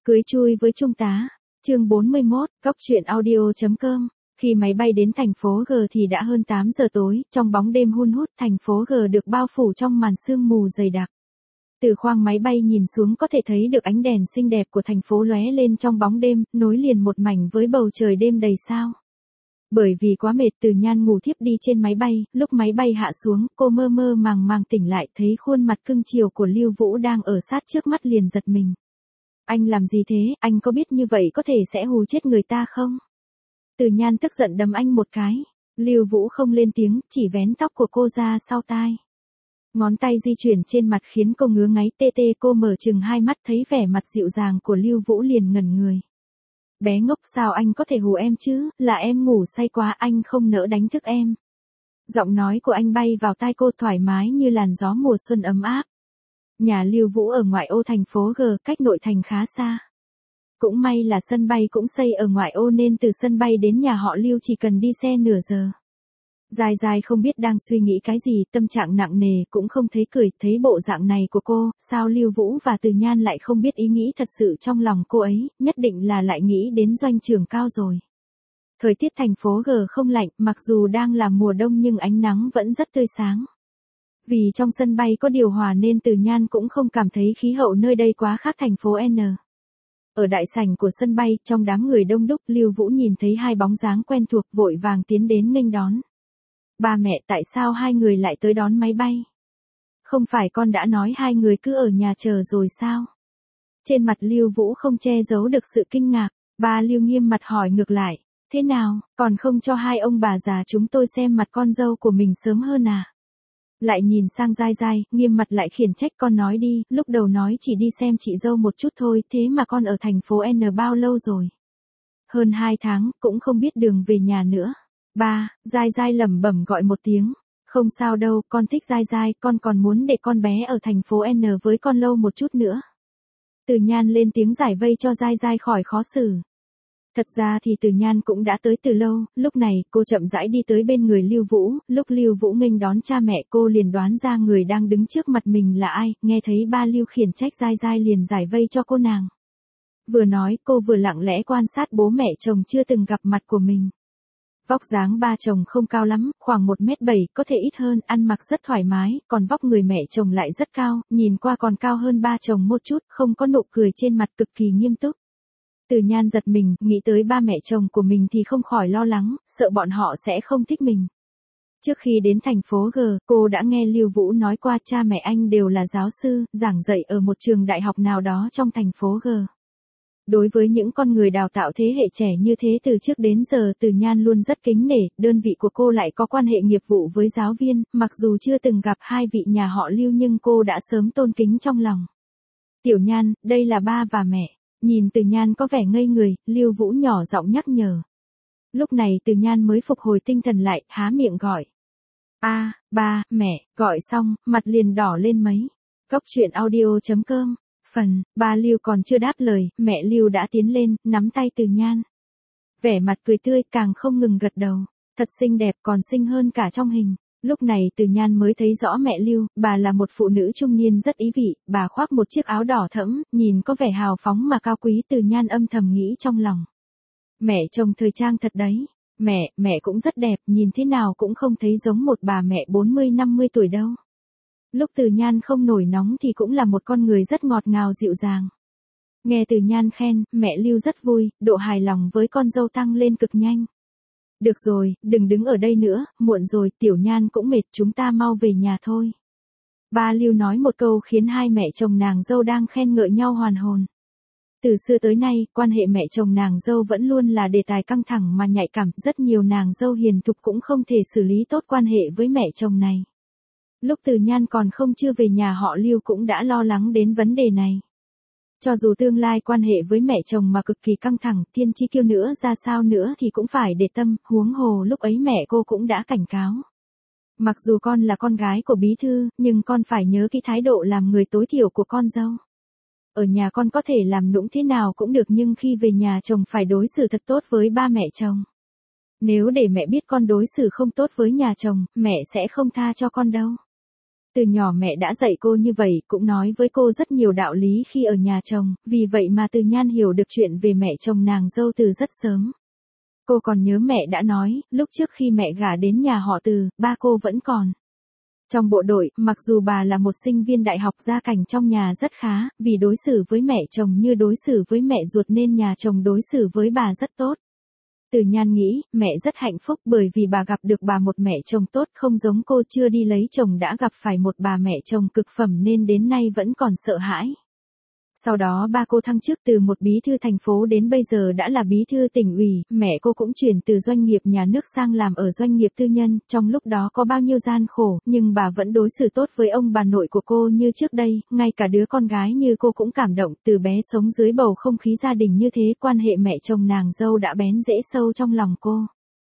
Cưới chui với trung tá. Chương 41, Góc truyện audio.com. Khi máy bay đến thành phố G thì đã hơn 8 giờ tối, trong bóng đêm hun hút, thành phố G được bao phủ trong màn sương mù dày đặc. Từ khoang máy bay nhìn xuống có thể thấy được ánh đèn xinh đẹp của thành phố lóe lên trong bóng đêm, nối liền một mảnh với bầu trời đêm đầy sao. Bởi vì quá mệt, Từ Nhan ngủ thiếp đi trên máy bay, lúc máy bay hạ xuống, cô mơ mơ màng màng tỉnh lại, thấy khuôn mặt cưng chiều của Lưu Vũ đang ở sát trước mắt liền giật mình. Anh làm gì thế, anh có biết như vậy có thể sẽ hù chết người ta không? Từ Nhan tức giận đấm anh một cái. Lưu Vũ không lên tiếng, chỉ vén tóc của cô ra sau tai. Ngón tay di chuyển trên mặt khiến cô ngứa ngáy tê tê, cô mở chừng hai mắt thấy vẻ mặt dịu dàng của Lưu Vũ liền ngẩn người. Bé ngốc, sao anh có thể hù em chứ, là em ngủ say quá, anh không nỡ đánh thức em. Giọng nói của anh bay vào tai cô thoải mái như làn gió mùa xuân ấm áp. Nhà Lưu Vũ ở ngoại ô thành phố G, cách nội thành khá xa. Cũng may là sân bay cũng xây ở ngoại ô nên từ sân bay đến nhà họ Lưu chỉ cần đi xe nửa giờ. Dài dài không biết đang suy nghĩ cái gì, tâm trạng nặng nề, cũng không thấy cười, thấy bộ dạng này của cô, sao Lưu Vũ và Từ Nhan lại không biết ý nghĩ thật sự trong lòng cô ấy, nhất định là lại nghĩ đến doanh trường cao rồi. Thời tiết thành phố G không lạnh, mặc dù đang là mùa đông nhưng ánh nắng vẫn rất tươi sáng. Vì trong sân bay có điều hòa nên Từ Nhan cũng không cảm thấy khí hậu nơi đây quá khác thành phố N. Ở đại sảnh của sân bay, trong đám người đông đúc, Lưu Vũ nhìn thấy hai bóng dáng quen thuộc, vội vàng tiến đến nghênh đón. Ba mẹ, tại sao hai người lại tới đón máy bay? Không phải con đã nói hai người cứ ở nhà chờ rồi sao? Trên mặt Lưu Vũ không che giấu được sự kinh ngạc, ba Lưu nghiêm mặt hỏi ngược lại, thế nào, còn không cho hai ông bà già chúng tôi xem mặt con dâu của mình sớm hơn à? Lại nhìn sang Giai Giai, nghiêm mặt lại khiển trách, con nói đi, lúc đầu nói chỉ đi xem chị dâu một chút thôi, thế mà con ở thành phố N bao lâu rồi? Hơn 2 tháng, cũng không biết đường về nhà nữa. Ba, Giai Giai lẩm bẩm gọi một tiếng, không sao đâu, con thích Giai Giai, con còn muốn để con bé ở thành phố N với con lâu một chút nữa. Từ Nhan lên tiếng giải vây cho Giai Giai khỏi khó xử. Thật ra thì Từ Nhan cũng đã tới từ lâu, lúc này cô chậm rãi đi tới bên người Lưu Vũ, lúc Lưu Vũ nghênh đón cha mẹ cô liền đoán ra người đang đứng trước mặt mình là ai, nghe thấy ba Lưu khiển trách Giai Giai liền giải vây cho cô nàng. Vừa nói cô vừa lặng lẽ quan sát bố mẹ chồng chưa từng gặp mặt của mình. Vóc dáng ba chồng không cao lắm, khoảng 1m7, có thể ít hơn, ăn mặc rất thoải mái, còn vóc người mẹ chồng lại rất cao, nhìn qua còn cao hơn ba chồng một chút, không có nụ cười trên mặt, cực kỳ nghiêm túc. Từ Nhan giật mình, nghĩ tới ba mẹ chồng của mình thì không khỏi lo lắng, sợ bọn họ sẽ không thích mình. Trước khi đến thành phố G, cô đã nghe Lưu Vũ nói qua cha mẹ anh đều là giáo sư, giảng dạy ở một trường đại học nào đó trong thành phố G. Đối với những con người đào tạo thế hệ trẻ như thế từ trước đến giờ, Từ Nhan luôn rất kính nể, đơn vị của cô lại có quan hệ nghiệp vụ với giáo viên, mặc dù chưa từng gặp hai vị nhà họ Lưu nhưng cô đã sớm tôn kính trong lòng. Tiểu Nhan, đây là ba và mẹ. Nhìn Từ Nhan có vẻ ngây người, Lưu Vũ nhỏ giọng nhắc nhở. Lúc này Từ Nhan mới phục hồi tinh thần lại, há miệng gọi. A, ba, mẹ, gọi xong, mặt liền đỏ lên mấy. Góc truyện audio.com. Phần, ba Lưu còn chưa đáp lời, mẹ Lưu đã tiến lên, nắm tay Từ Nhan. Vẻ mặt cười tươi, càng không ngừng gật đầu. Thật xinh đẹp, còn xinh hơn cả trong hình. Lúc này Từ Nhan mới thấy rõ mẹ Lưu, bà là một phụ nữ trung niên rất ý vị, bà khoác một chiếc áo đỏ thẫm, nhìn có vẻ hào phóng mà cao quý. Từ Nhan âm thầm nghĩ trong lòng. Mẹ chồng thời trang thật đấy. Mẹ cũng rất đẹp, nhìn thế nào cũng không thấy giống một bà mẹ 40-50 tuổi đâu. Lúc Từ Nhan không nổi nóng thì cũng là một con người rất ngọt ngào dịu dàng. Nghe Từ Nhan khen, mẹ Lưu rất vui, độ hài lòng với con dâu tăng lên cực nhanh. Được rồi, đừng đứng ở đây nữa, muộn rồi, Tiểu Nhan cũng mệt, chúng ta mau về nhà thôi. Ba Lưu nói một câu khiến hai mẹ chồng nàng dâu đang khen ngợi nhau hoàn hồn. Từ xưa tới nay, quan hệ mẹ chồng nàng dâu vẫn luôn là đề tài căng thẳng mà nhạy cảm, rất nhiều nàng dâu hiền thục cũng không thể xử lý tốt quan hệ với mẹ chồng này. Lúc Từ Nhan còn không chưa về nhà họ Lưu cũng đã lo lắng đến vấn đề này. Cho dù tương lai quan hệ với mẹ chồng mà cực kỳ căng thẳng, Thiên Chi Kiêu nữa ra sao nữa thì cũng phải để tâm, huống hồ lúc ấy mẹ cô cũng đã cảnh cáo. Mặc dù con là con gái của bí thư, nhưng con phải nhớ cái thái độ làm người tối thiểu của con dâu. Ở nhà con có thể làm nũng thế nào cũng được nhưng khi về nhà chồng phải đối xử thật tốt với ba mẹ chồng. Nếu để mẹ biết con đối xử không tốt với nhà chồng, mẹ sẽ không tha cho con đâu. Từ nhỏ mẹ đã dạy cô như vậy, cũng nói với cô rất nhiều đạo lý khi ở nhà chồng, vì vậy mà Từ Nhan hiểu được chuyện về mẹ chồng nàng dâu từ rất sớm. Cô còn nhớ mẹ đã nói, lúc trước khi mẹ gả đến nhà họ Từ, ba cô vẫn còn trong bộ đội, mặc dù bà là một sinh viên đại học gia cảnh trong nhà rất khá, vì đối xử với mẹ chồng như đối xử với mẹ ruột nên nhà chồng đối xử với bà rất tốt. Từ Nhan nghĩ, mẹ rất hạnh phúc bởi vì bà gặp được bà một mẹ chồng tốt, không giống cô chưa đi lấy chồng đã gặp phải một bà mẹ chồng cực phẩm nên đến nay vẫn còn sợ hãi. Sau đó ba cô thăng chức từ một bí thư thành phố đến bây giờ đã là bí thư tỉnh ủy, mẹ cô cũng chuyển từ doanh nghiệp nhà nước sang làm ở doanh nghiệp tư nhân, trong lúc đó có bao nhiêu gian khổ, nhưng bà vẫn đối xử tốt với ông bà nội của cô như trước đây, ngay cả đứa con gái như cô cũng cảm động, từ bé sống dưới bầu không khí gia đình như thế, quan hệ mẹ chồng nàng dâu đã bén rễ sâu trong lòng cô.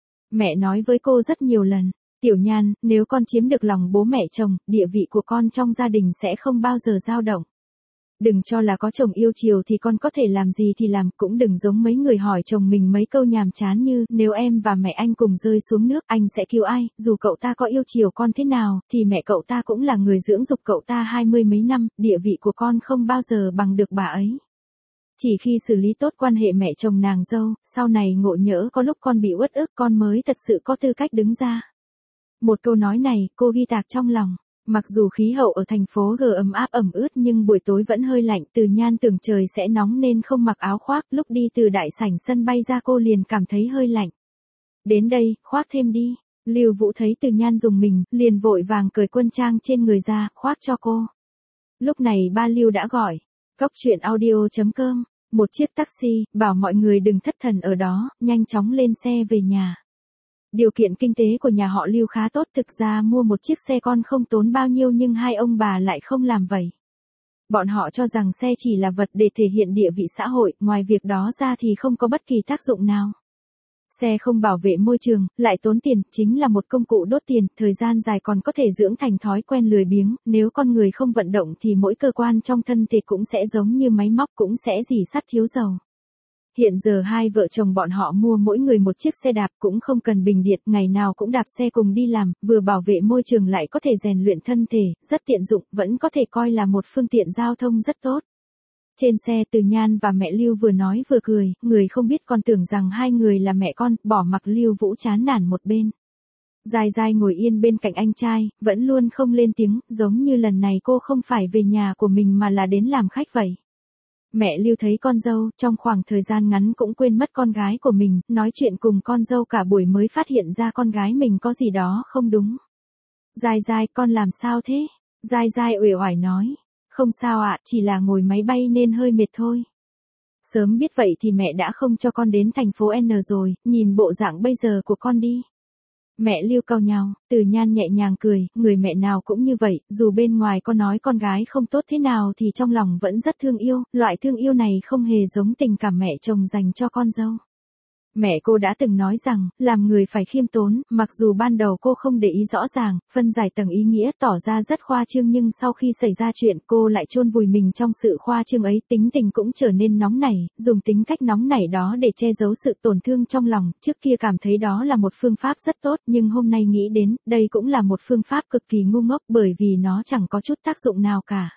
Mẹ nói với cô rất nhiều lần, Tiểu Nhan, nếu con chiếm được lòng bố mẹ chồng, địa vị của con trong gia đình sẽ không bao giờ dao động. Đừng cho là có chồng yêu chiều thì con có thể làm gì thì làm, cũng đừng giống mấy người hỏi chồng mình mấy câu nhàm chán như, nếu em và mẹ anh cùng rơi xuống nước, anh sẽ cứu ai, dù cậu ta có yêu chiều con thế nào, thì mẹ cậu ta cũng là người dưỡng dục cậu ta 20 mấy năm, địa vị của con không bao giờ bằng được bà ấy. Chỉ khi xử lý tốt quan hệ mẹ chồng nàng dâu, sau này ngộ nhỡ có lúc con bị uất ức con mới thật sự có tư cách đứng ra. Một câu nói này, cô ghi tạc trong lòng. Mặc dù khí hậu ở thành phố G ấm áp ẩm ướt nhưng buổi tối vẫn hơi lạnh, Từ Nhan tưởng trời sẽ nóng nên không mặc áo khoác, lúc đi từ đại sảnh sân bay ra cô liền cảm thấy hơi lạnh. Đến đây, khoác thêm đi. Lưu Vũ thấy Từ Nhan dùng mình, liền vội vàng cởi quân trang trên người ra, khoác cho cô. Lúc này ba Lưu đã gọi. Cóc truyện audio.com, một chiếc taxi, bảo mọi người đừng thất thần ở đó, nhanh chóng lên xe về nhà. Điều kiện kinh tế của nhà họ Lưu khá tốt, thực ra mua một chiếc xe con không tốn bao nhiêu nhưng hai ông bà lại không làm vậy. Bọn họ cho rằng xe chỉ là vật để thể hiện địa vị xã hội, ngoài việc đó ra thì không có bất kỳ tác dụng nào. Xe không bảo vệ môi trường, lại tốn tiền, chính là một công cụ đốt tiền, thời gian dài còn có thể dưỡng thành thói quen lười biếng, nếu con người không vận động thì mỗi cơ quan trong thân thể cũng sẽ giống như máy móc, cũng sẽ rỉ sắt thiếu dầu. Hiện giờ hai vợ chồng bọn họ mua mỗi người một chiếc xe đạp cũng không cần bình điện, ngày nào cũng đạp xe cùng đi làm, vừa bảo vệ môi trường lại có thể rèn luyện thân thể, rất tiện dụng, vẫn có thể coi là một phương tiện giao thông rất tốt. Trên xe Từ Nhan và mẹ Lưu vừa nói vừa cười, người không biết còn tưởng rằng hai người là mẹ con, bỏ mặc Lưu Vũ chán nản một bên. Giai Giai ngồi yên bên cạnh anh trai, vẫn luôn không lên tiếng, giống như lần này cô không phải về nhà của mình mà là đến làm khách vậy. Mẹ Lưu thấy con dâu, trong khoảng thời gian ngắn cũng quên mất con gái của mình, nói chuyện cùng con dâu cả buổi mới phát hiện ra con gái mình có gì đó không đúng. Giai Giai, con làm sao thế? Giai Giai uể oải nói. Không sao ạ, chỉ là ngồi máy bay nên hơi mệt thôi. Sớm biết vậy thì mẹ đã không cho con đến thành phố N rồi, nhìn bộ dạng bây giờ của con đi. Mẹ Lưu cau nhàu, Từ Nhan nhẹ nhàng cười, người mẹ nào cũng như vậy, dù bên ngoài con nói con gái không tốt thế nào thì trong lòng vẫn rất thương yêu, loại thương yêu này không hề giống tình cảm mẹ chồng dành cho con dâu. Mẹ cô đã từng nói rằng, làm người phải khiêm tốn, mặc dù ban đầu cô không để ý rõ ràng, phân giải tầng ý nghĩa tỏ ra rất khoa trương nhưng sau khi xảy ra chuyện cô lại chôn vùi mình trong sự khoa trương ấy, tính tình cũng trở nên nóng nảy, dùng tính cách nóng nảy đó để che giấu sự tổn thương trong lòng, trước kia cảm thấy đó là một phương pháp rất tốt nhưng hôm nay nghĩ đến, đây cũng là một phương pháp cực kỳ ngu ngốc bởi vì nó chẳng có chút tác dụng nào cả.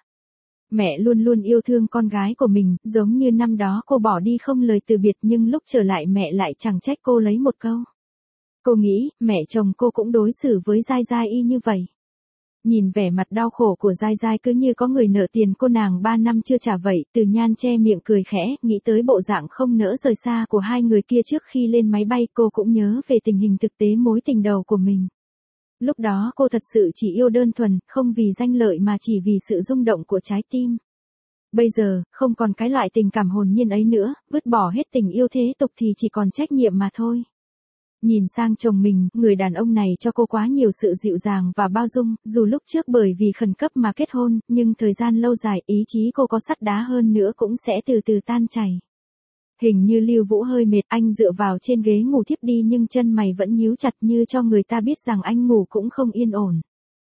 Mẹ luôn luôn yêu thương con gái của mình, giống như năm đó cô bỏ đi không lời từ biệt nhưng lúc trở lại mẹ lại chẳng trách cô lấy một câu. Cô nghĩ, mẹ chồng cô cũng đối xử với Giai Giai y như vậy. Nhìn vẻ mặt đau khổ của Giai Giai cứ như có người nợ tiền cô nàng 3 năm chưa trả vậy, Từ Nhan che miệng cười khẽ, nghĩ tới bộ dạng không nỡ rời xa của hai người kia trước khi lên máy bay, cô cũng nhớ về tình hình thực tế mối tình đầu của mình. Lúc đó cô thật sự chỉ yêu đơn thuần, không vì danh lợi mà chỉ vì sự rung động của trái tim. Bây giờ, không còn cái loại tình cảm hồn nhiên ấy nữa, vứt bỏ hết tình yêu thế tục thì chỉ còn trách nhiệm mà thôi. Nhìn sang chồng mình, người đàn ông này cho cô quá nhiều sự dịu dàng và bao dung, dù lúc trước bởi vì khẩn cấp mà kết hôn, nhưng thời gian lâu dài ý chí cô có sắt đá hơn nữa cũng sẽ từ từ tan chảy. Hình như Lưu Vũ hơi mệt, anh dựa vào trên ghế ngủ thiếp đi nhưng chân mày vẫn nhíu chặt như cho người ta biết rằng anh ngủ cũng không yên ổn.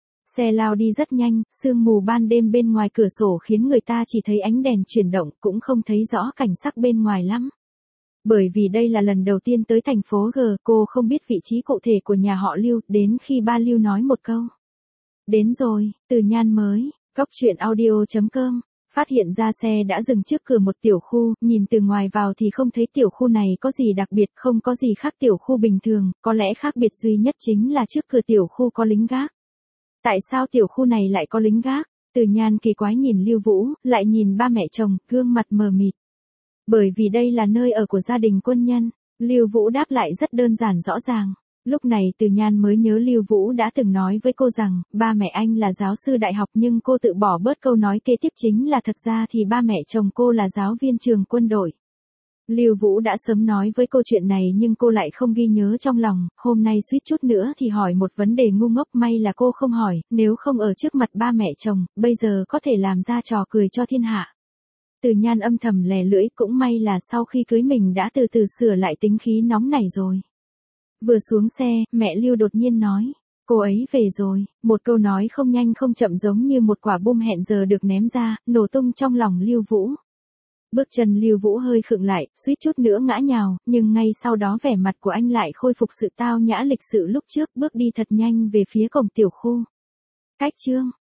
Xe lao đi rất nhanh, sương mù ban đêm bên ngoài cửa sổ khiến người ta chỉ thấy ánh đèn chuyển động, cũng không thấy rõ cảnh sắc bên ngoài lắm. Bởi vì đây là lần đầu tiên tới thành phố G, cô không biết vị trí cụ thể của nhà họ Lưu, đến khi ba Lưu nói một câu. Đến rồi, Từ Nhan mới, Cóc truyện audio.com. Phát hiện ra xe đã dừng trước cửa một tiểu khu, nhìn từ ngoài vào thì không thấy tiểu khu này có gì đặc biệt, không có gì khác tiểu khu bình thường, có lẽ khác biệt duy nhất chính là trước cửa tiểu khu có lính gác. Tại sao tiểu khu này lại có lính gác? Từ Nhan kỳ quái nhìn Lưu Vũ, lại nhìn ba mẹ chồng, gương mặt mờ mịt. Bởi vì đây là nơi ở của gia đình quân nhân, Lưu Vũ đáp lại rất đơn giản rõ ràng. Lúc này Từ Nhan mới nhớ Lưu Vũ đã từng nói với cô rằng, ba mẹ anh là giáo sư đại học nhưng cô tự bỏ bớt câu nói kế tiếp chính là thật ra thì ba mẹ chồng cô là giáo viên trường quân đội. Lưu Vũ đã sớm nói với cô chuyện này nhưng cô lại không ghi nhớ trong lòng, hôm nay suýt chút nữa thì hỏi một vấn đề ngu ngốc, may là cô không hỏi, nếu không ở trước mặt ba mẹ chồng, bây giờ có thể làm ra trò cười cho thiên hạ. Từ Nhan âm thầm lè lưỡi, cũng may là sau khi cưới mình đã từ từ sửa lại tính khí nóng nảy rồi. Vừa xuống xe, mẹ Lưu đột nhiên nói, cô ấy về rồi, một câu nói không nhanh không chậm giống như một quả bom hẹn giờ được ném ra, nổ tung trong lòng Lưu Vũ. Bước chân Lưu Vũ hơi khựng lại, suýt chút nữa ngã nhào, nhưng ngay sau đó vẻ mặt của anh lại khôi phục sự tao nhã lịch sự lúc trước, bước đi thật nhanh về phía cổng tiểu khu. Cách chương